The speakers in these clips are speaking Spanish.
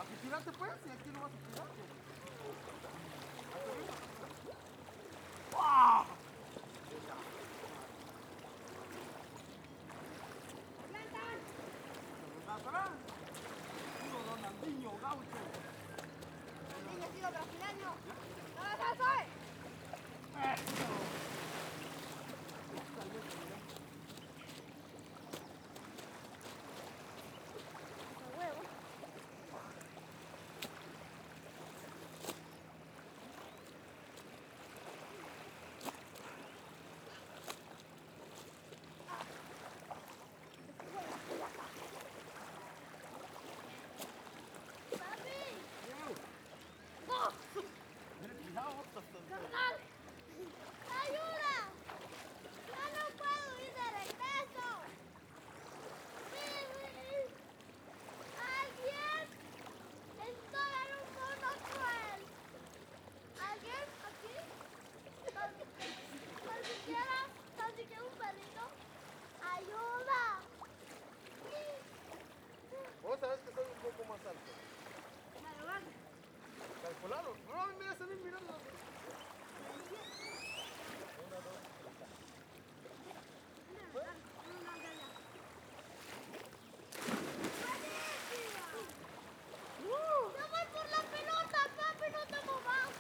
¿A que tirarte pues? Si aquí no vas a tirarte. ¡Wow! ¿Atrás? Puro Ronaldinho, gaucho. Ronaldinho ha sido brasileño. ¡No me soy! ¡Huevo! ¡Carnal! ¡Ayuda! ¡Ya no puedo ir de regreso! ¡Alguien! ¡Estoy en un mundo cruel! ¿Alguien aquí? ¿Tan siquiera un perrito? ¡Ayuda! Vos sabés que soy un poco más alto. Vale, vale. Calculalo. No, me voy a salir mirando. ¡Yo voy por la pelota, papi! ¡No te movas!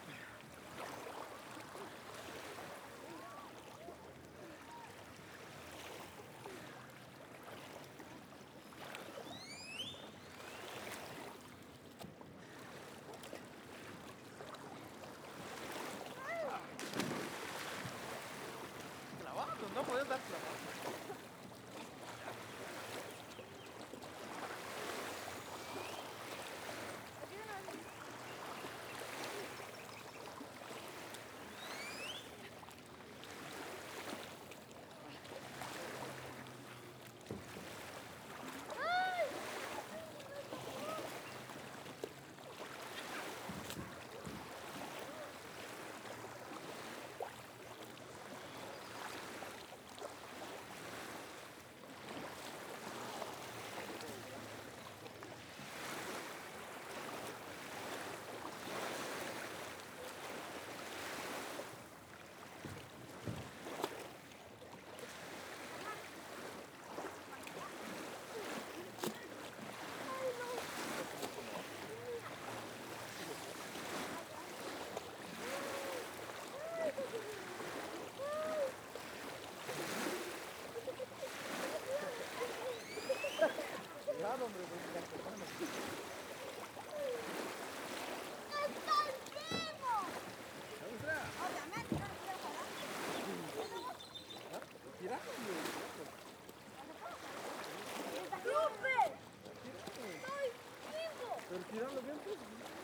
Clavado, no puedes dar clavado. Cuidado, hombre, ¡Estoy vivo! ¿Dónde Obviamente, no quiero parar. Tira, ¡Lupe! ¡Estoy vivo! pero tirando bien, pues.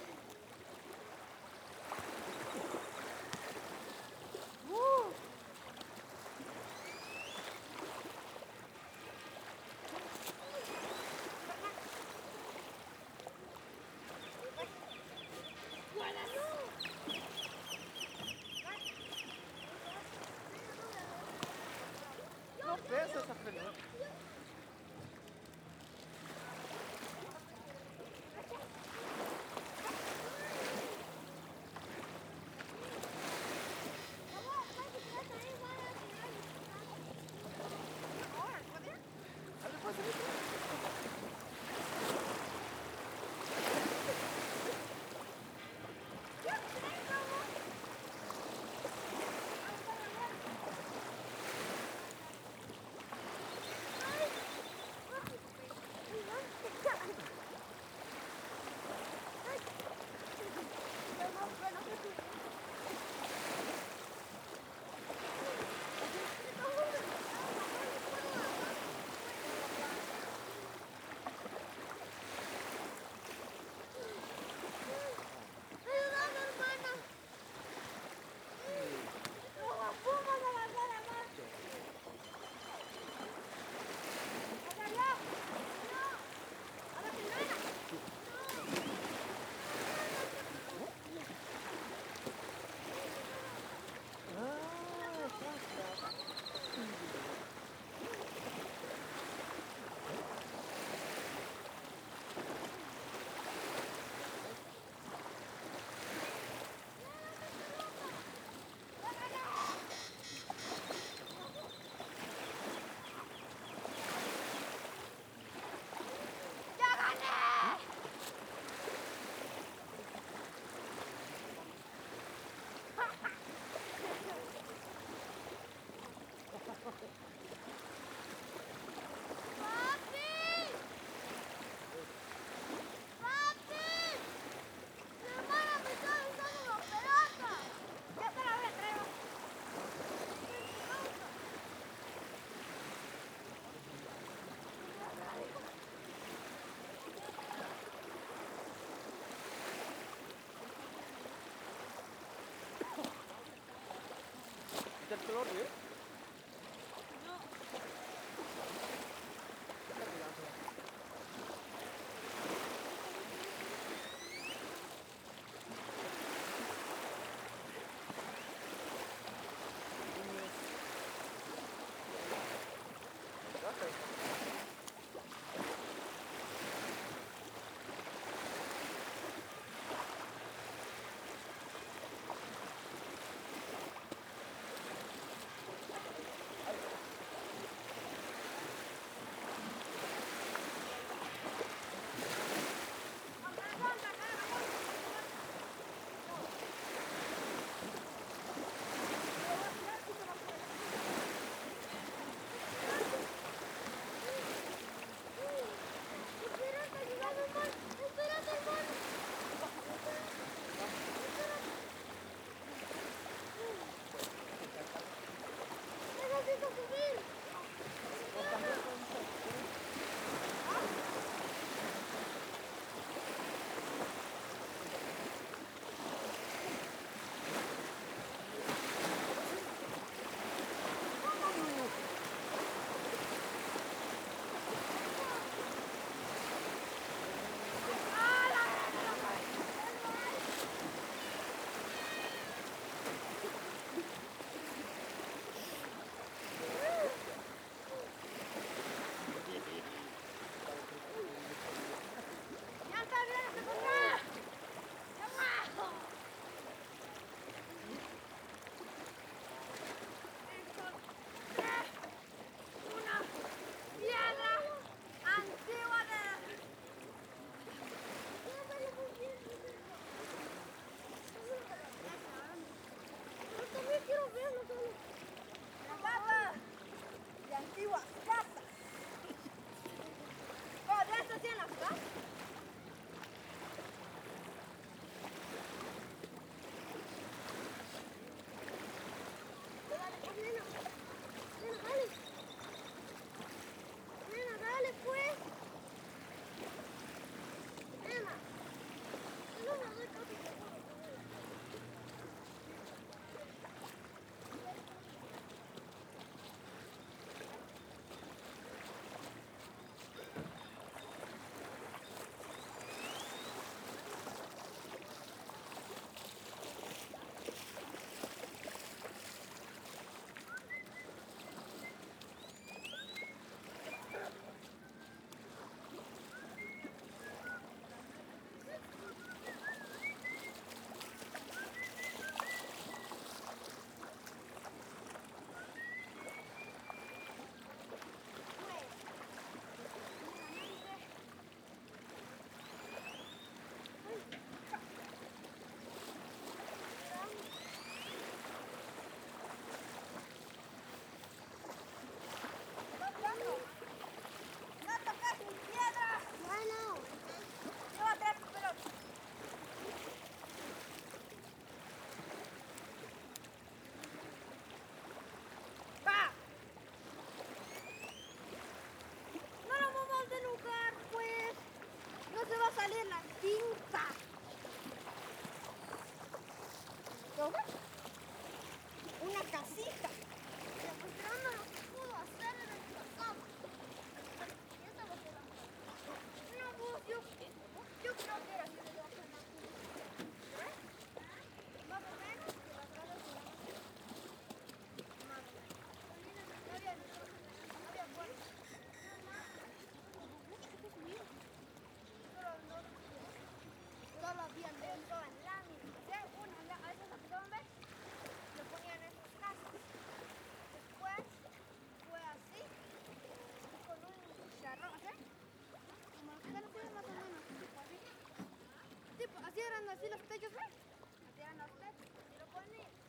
No pesa esa pelota. el color, ¿eh? No. Necesito subir. Ya está bien, se toca. ¡Abajo! Encontré una piedra antigua de... Yo también quiero verlo solo. La casa de antiguas casas. Oh, de estas tienen las casas. Dale, pues, nena. Nena, dale. Nena, dale, pues. Nena. No me doy casi seguro. No tocas mis piedras. Bueno. Yo voy a traer tu pelota. ¡Va! No lo vamos de lugar, pues. No se va a salir la tinta. ¿Qué fue? Una casita. Demostrando lo que pudo hacer en el pasado. ¿Y esta va a ser la casa? No, pues yo creo que así se va a hacer la casa. Más o menos, que la casa se llama así. Más o menos. No había puerta. Solo había dentro en láminas. A veces lo que estaban ver, lo ponían en sus casas. Después fue así, con un chicharrón, ¿sí? Como los que están ustedes más o menos, tipo así. Tipo, así eran así los techos, ¿ves? Así eran los techos. Y lo ponían.